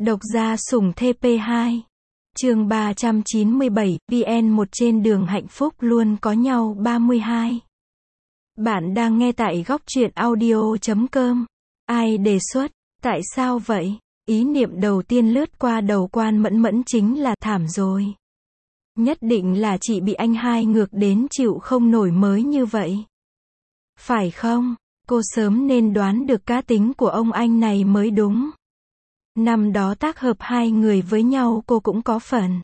Độc gia sủng TP2. Chương 397, VN1 trên đường hạnh phúc luôn có nhau 32. Bạn đang nghe tại góc truyện audio.com. Ai đề xuất? Tại sao vậy? Ý niệm đầu tiên lướt qua đầu Quan Mẫn Mẫn chính là thảm rồi. Nhất định là chị bị anh hai ngược đến chịu không nổi mới như vậy. Phải không? Cô sớm nên đoán được cá tính của ông anh này mới đúng. Năm đó tác hợp hai người với nhau cô cũng có phần.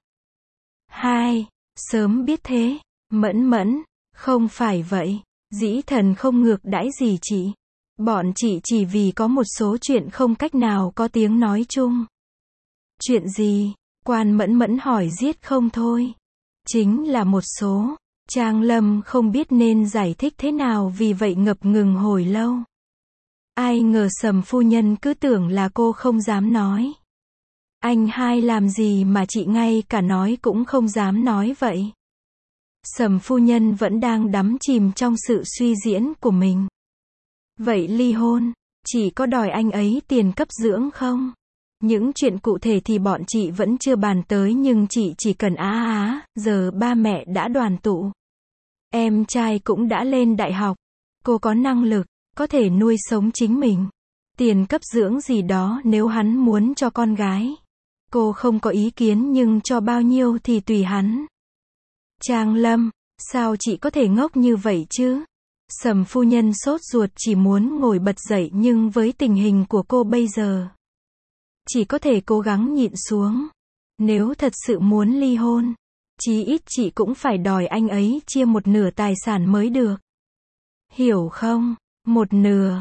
Sớm biết thế. Mẫn Mẫn, không phải vậy. Dĩ thần không ngược đãi gì chị. Bọn chị chỉ vì có một số chuyện không cách nào có tiếng nói chung. Chuyện gì? Quan Mẫn Mẫn hỏi giết không thôi. Chính là một số. Trang Lâm không biết nên giải thích thế nào vì vậy ngập ngừng hồi lâu. Ai ngờ Sầm phu nhân cứ tưởng là cô không dám nói. Anh hai làm gì mà chị ngay cả nói cũng không dám nói vậy. Sầm phu nhân vẫn đang đắm chìm trong sự suy diễn của mình. Vậy ly hôn, chị có đòi anh ấy tiền cấp dưỡng không? Những chuyện cụ thể thì bọn chị vẫn chưa bàn tới nhưng chị chỉ cần giờ ba mẹ đã đoàn tụ. Em trai cũng đã lên đại học. Cô có năng lực, có thể nuôi sống chính mình. Tiền cấp dưỡng gì đó nếu hắn muốn cho con gái. Cô không có ý kiến nhưng cho bao nhiêu thì tùy hắn. Trang Lâm, sao chị có thể ngốc như vậy chứ? Sầm phu nhân sốt ruột chỉ muốn ngồi bật dậy nhưng với tình hình của cô bây giờ. Chỉ có thể cố gắng nhịn xuống. Nếu thật sự muốn ly hôn, chí ít chị cũng phải đòi anh ấy chia một nửa tài sản mới được. Hiểu không? Một nửa.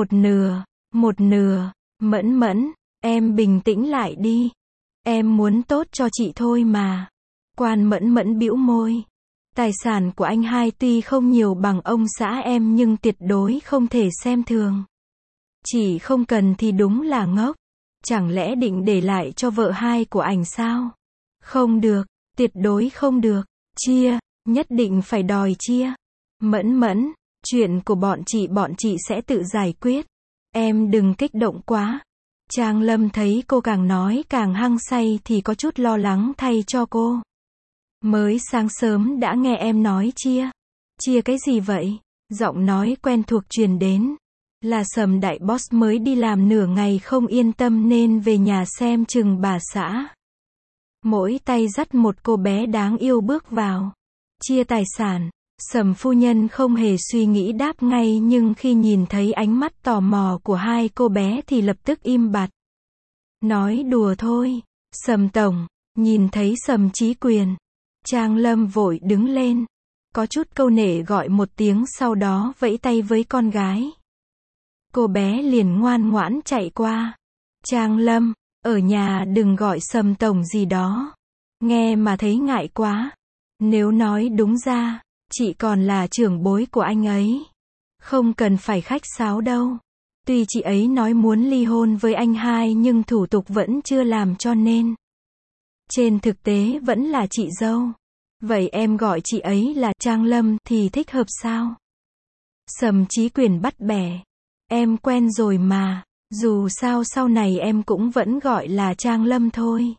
Mẫn Mẫn, em bình tĩnh lại đi. Em muốn tốt cho chị thôi mà. Quan Mẫn Mẫn bĩu môi. Tài sản của anh hai tuy không nhiều bằng ông xã em nhưng tuyệt đối không thể xem thường. Chỉ không cần thì đúng là ngốc. Chẳng lẽ định để lại cho vợ hai của ảnh sao? Không được, tuyệt đối không được. Chia, nhất định phải đòi chia. Mẫn Mẫn, chuyện của bọn chị sẽ tự giải quyết. Em đừng kích động quá. Trang Lâm thấy cô càng nói càng hăng say thì có chút lo lắng thay cho cô. Mới sáng sớm đã nghe em nói chia. Chia cái gì vậy? Giọng nói quen thuộc truyền đến. Là Sầm đại boss mới đi làm nửa ngày không yên tâm nên về nhà xem chừng bà xã. Mỗi tay dắt một cô bé đáng yêu bước vào. Chia tài sản. Sầm phu nhân không hề suy nghĩ đáp ngay nhưng khi nhìn thấy ánh mắt tò mò của hai cô bé thì lập tức im bặt. Nói đùa thôi. Sầm tổng, nhìn thấy Sầm Chí Quyền. Trang Lâm vội đứng lên. Có chút câu nể gọi một tiếng sau đó vẫy tay với con gái. Cô bé liền ngoan ngoãn chạy qua. Trang Lâm, ở nhà đừng gọi Sầm tổng gì đó. Nghe mà thấy ngại quá. Nếu nói đúng ra, chị còn là trưởng bối của anh ấy. Không cần phải khách sáo đâu. Tuy chị ấy nói muốn ly hôn với anh hai nhưng thủ tục vẫn chưa làm cho nên. Trên thực tế vẫn là chị dâu. Vậy em gọi chị ấy là Trang Lâm thì thích hợp sao? Sầm Chí Quyền bắt bẻ. Em quen rồi mà. Dù sao sau này em cũng vẫn gọi là Trang Lâm thôi.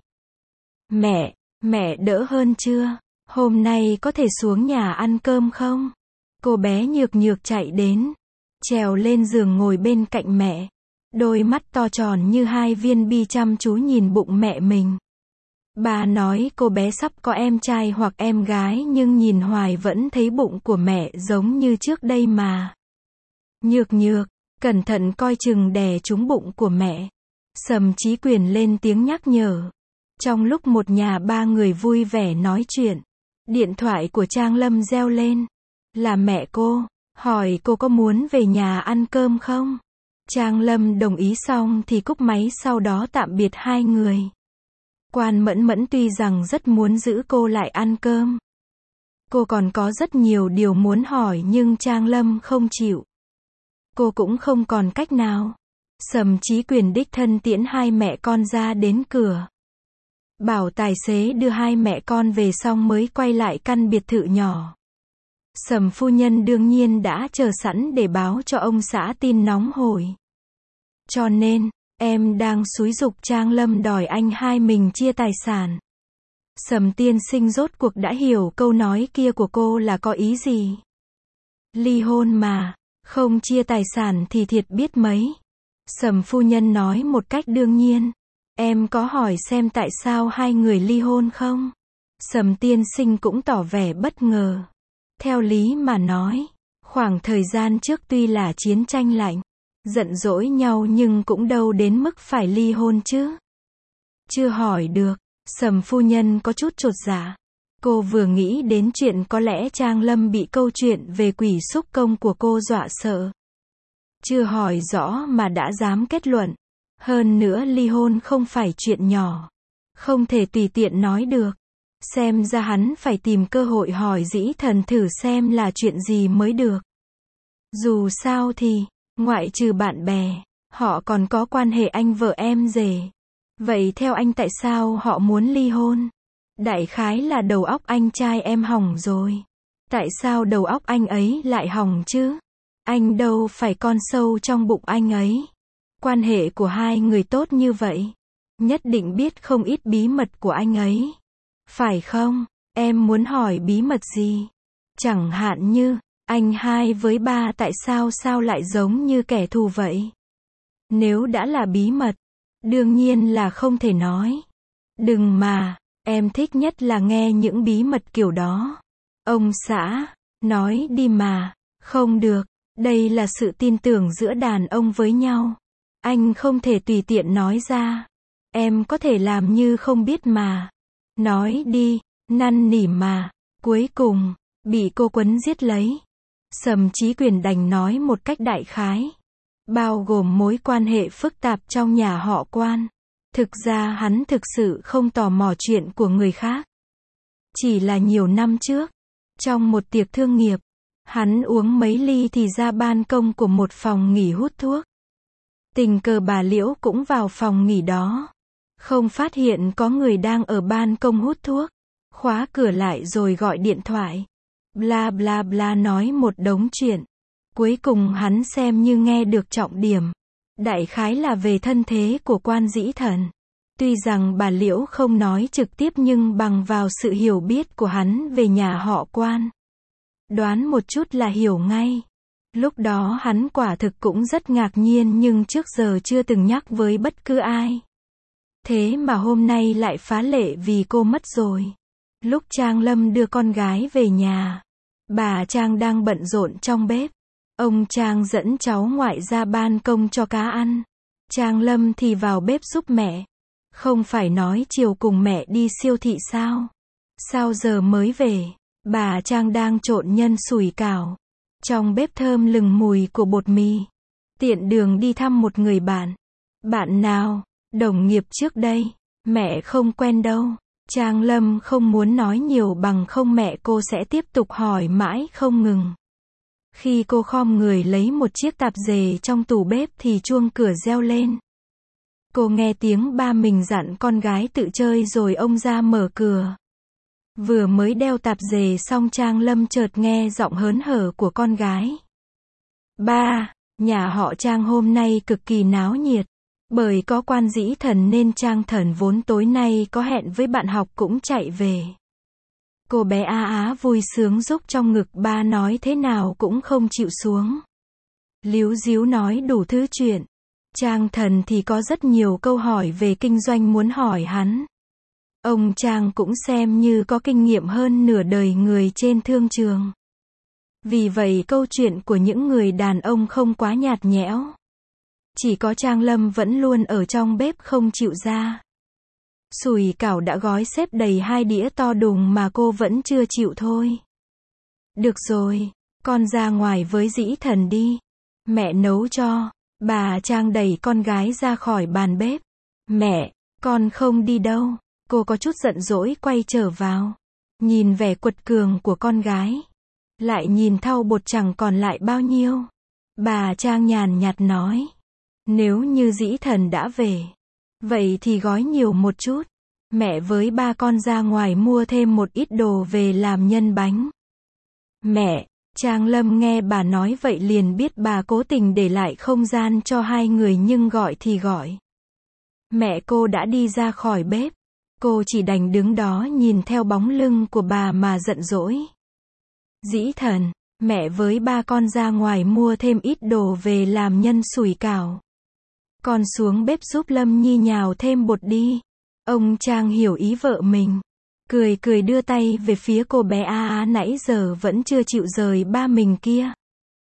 Mẹ đỡ hơn chưa? Hôm nay có thể xuống nhà ăn cơm không? Cô bé nhược nhược chạy đến. Trèo lên giường ngồi bên cạnh mẹ. Đôi mắt to tròn như hai viên bi chăm chú nhìn bụng mẹ mình. Bà nói cô bé sắp có em trai hoặc em gái nhưng nhìn hoài vẫn thấy bụng của mẹ giống như trước đây mà. Nhược nhược, cẩn thận coi chừng đè trúng bụng của mẹ. Sầm Chí Quyền lên tiếng nhắc nhở. Trong lúc một nhà ba người vui vẻ nói chuyện, điện thoại của Trang Lâm reo lên. Là mẹ cô, hỏi cô có muốn về nhà ăn cơm không? Trang Lâm đồng ý xong thì cúp máy sau đó tạm biệt hai người. Quan Mẫn Mẫn tuy rằng rất muốn giữ cô lại ăn cơm. Cô còn có rất nhiều điều muốn hỏi nhưng Trang Lâm không chịu. Cô cũng không còn cách nào. Sầm Chí Quyền đích thân tiễn hai mẹ con ra đến cửa. Bảo tài xế đưa hai mẹ con về xong mới quay lại căn biệt thự nhỏ. Sầm phu nhân đương nhiên đã chờ sẵn để báo cho ông xã tin nóng hổi. Cho nên, Em đang xúi giục Trang Lâm đòi anh hai mình chia tài sản. Sầm tiên sinh rốt cuộc đã hiểu câu nói kia của cô là có ý gì. Ly hôn mà, không chia tài sản thì thiệt biết mấy. Sầm phu nhân nói một cách đương nhiên. Em có hỏi xem tại sao hai người ly hôn không? Sầm tiên sinh cũng tỏ vẻ bất ngờ. Theo lý mà nói, khoảng thời gian trước tuy là chiến tranh lạnh, giận dỗi nhau nhưng cũng đâu đến mức phải ly hôn chứ. Chưa hỏi được, Sầm phu nhân có chút chột dạ. Cô vừa nghĩ đến chuyện có lẽ Trang Lâm bị câu chuyện về quỷ xúc công của cô dọa sợ. Chưa hỏi rõ mà đã dám kết luận. Hơn nữa ly hôn không phải chuyện nhỏ. Không thể tùy tiện nói được. Xem ra hắn phải tìm cơ hội hỏi Dĩ Thần thử xem là chuyện gì mới được. Dù sao thì, ngoại trừ bạn bè, họ còn có quan hệ anh vợ em rể. Vậy theo anh tại sao họ muốn ly hôn? Đại khái là đầu óc anh trai em hỏng rồi. Tại sao đầu óc anh ấy lại hỏng chứ? Anh đâu phải con sâu trong bụng anh ấy. Quan hệ của hai người tốt như vậy, nhất định biết không ít bí mật của anh ấy. Phải không? Em muốn hỏi bí mật gì? Chẳng hạn như, anh hai với ba tại sao lại giống như kẻ thù vậy? Nếu đã là bí mật, đương nhiên là không thể nói. Đừng mà, em thích nhất là nghe những bí mật kiểu đó. Ông xã, nói đi mà. Không được, đây là sự tin tưởng giữa đàn ông với nhau. Anh không thể tùy tiện nói ra. Em có thể làm như không biết mà. Nói đi, năn nỉ mà. Cuối cùng, bị cô Quấn giết lấy. Sầm Chí Quyền đành nói một cách đại khái. Bao gồm mối quan hệ phức tạp trong nhà họ Quan. Thực ra hắn thực sự không tò mò chuyện của người khác. Chỉ là nhiều năm trước, trong một tiệc thương nghiệp, hắn uống mấy ly thì ra ban công của một phòng nghỉ hút thuốc. Tình cờ bà Liễu cũng vào phòng nghỉ đó. Không phát hiện có người đang ở ban công hút thuốc. Khóa cửa lại rồi gọi điện thoại. Bla bla bla nói một đống chuyện. Cuối cùng hắn xem như nghe được trọng điểm. Đại khái là về thân thế của Quan Dĩ Thần. Tuy rằng bà Liễu không nói trực tiếp nhưng bằng vào sự hiểu biết của hắn về nhà họ Quan, đoán một chút là hiểu ngay. Lúc đó hắn quả thực cũng rất ngạc nhiên nhưng trước giờ chưa từng nhắc với bất cứ ai. Thế mà hôm nay lại phá lệ vì cô mất rồi. Lúc Trang Lâm đưa con gái về nhà, bà Trang đang bận rộn trong bếp. Ông Trang dẫn cháu ngoại ra ban công cho cá ăn. Trang Lâm thì vào bếp giúp mẹ. Không phải nói chiều cùng mẹ đi siêu thị sao? Sao giờ mới về? Bà Trang đang trộn nhân sủi cảo. Trong bếp thơm lừng mùi của bột mì. Tiện đường đi thăm một người bạn. Bạn nào? Đồng nghiệp trước đây. Mẹ không quen đâu. Trang Lâm không muốn nói nhiều bằng không mẹ cô sẽ tiếp tục hỏi mãi không ngừng. Khi cô khom người lấy một chiếc tạp dề trong tủ bếp thì chuông cửa reo lên. Cô nghe tiếng ba mình dặn con gái tự chơi rồi ông ra mở cửa. Vừa mới đeo tạp dề xong Trang Lâm chợt nghe giọng hớn hở của con gái. Ba, nhà họ Trang hôm nay cực kỳ náo nhiệt. Bởi có Quan Dĩ Thần nên Trang Thần vốn tối nay có hẹn với bạn học cũng chạy về. Cô bé Á Á vui sướng rúc trong ngực ba nói thế nào cũng không chịu xuống. Líu díu nói đủ thứ chuyện. Trang Thần thì có rất nhiều câu hỏi về kinh doanh muốn hỏi hắn. Ông Trang cũng xem như có kinh nghiệm hơn nửa đời người trên thương trường. Vì vậy câu chuyện của những người đàn ông không quá nhạt nhẽo. Chỉ có Trang Lâm vẫn luôn ở trong bếp không chịu ra. Sủi cảo đã gói xếp đầy 2 đĩa to đùng mà cô vẫn chưa chịu thôi. Được rồi, con ra ngoài với Dĩ Thần đi. Mẹ nấu cho. Bà Trang đẩy con gái ra khỏi bàn bếp. Mẹ, con không đi đâu. Cô có chút giận dỗi quay trở vào. Nhìn vẻ quật cường của con gái. Lại nhìn thau bột chẳng còn lại bao nhiêu. Bà Trang nhàn nhạt nói. Nếu như Dĩ Thần đã về, vậy thì gói nhiều một chút. Mẹ với ba con ra ngoài mua thêm một ít đồ về làm nhân bánh. Mẹ, Trang Lâm nghe bà nói vậy liền biết bà cố tình để lại không gian cho hai người nhưng gọi thì gọi. Mẹ cô đã đi ra khỏi bếp. Cô chỉ đành đứng đó nhìn theo bóng lưng của bà mà giận dỗi. Dĩ Thần, mẹ với ba con ra ngoài mua thêm ít đồ về làm nhân sủi cảo. Con xuống bếp giúp Lâm Nhi nhào thêm bột đi. Ông Trang hiểu ý vợ mình. Cười cười đưa tay về phía cô bé nãy giờ vẫn chưa chịu rời ba mình kia.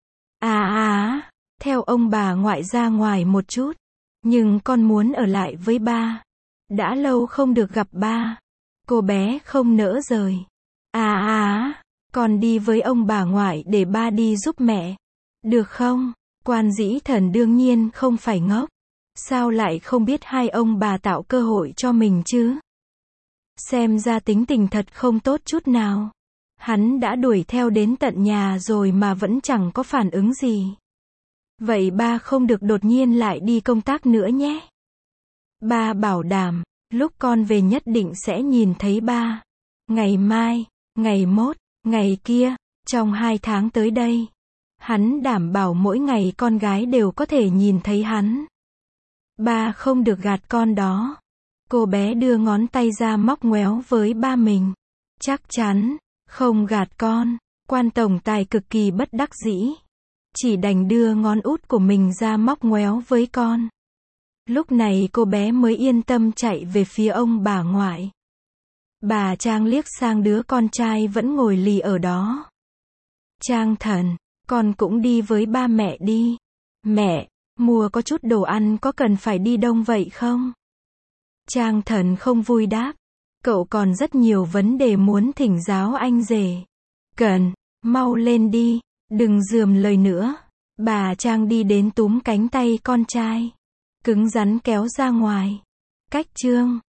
Theo ông bà ngoại ra ngoài một chút. Nhưng con muốn ở lại với ba. Đã lâu không được gặp ba. Cô bé không nỡ rời. Con đi với ông bà ngoại để ba đi giúp mẹ. Được không? Quan Dĩ Thần đương nhiên không phải ngốc. Sao lại không biết hai ông bà tạo cơ hội cho mình chứ? Xem ra tính tình thật không tốt chút nào. Hắn đã đuổi theo đến tận nhà rồi mà vẫn chẳng có phản ứng gì. Vậy ba không được đột nhiên lại đi công tác nữa nhé. Ba bảo đảm, lúc con về nhất định sẽ nhìn thấy ba. Ngày mai, ngày mốt, ngày kia, trong 2 tháng tới đây. Hắn đảm bảo mỗi ngày con gái đều có thể nhìn thấy hắn. Ba không được gạt con đó. Cô bé đưa ngón tay ra móc ngoéo với ba mình. Chắc chắn, không gạt con. Quan tổng tài cực kỳ bất đắc dĩ. Chỉ đành đưa ngón út của mình ra móc ngoéo với con. Lúc này cô bé mới yên tâm chạy về phía ông bà ngoại. Bà Trang liếc sang đứa con trai vẫn ngồi lì ở đó. Trang Thần, con cũng đi với ba mẹ đi. Mẹ, mua có chút đồ ăn có cần phải đi đông vậy không? Trang Thần không vui đáp. Cậu còn rất nhiều vấn đề muốn thỉnh giáo anh rể. Cần, mau lên đi, đừng rườm lời nữa. Bà Trang đi đến túm cánh tay con trai. Cứng rắn kéo ra ngoài. Cách chương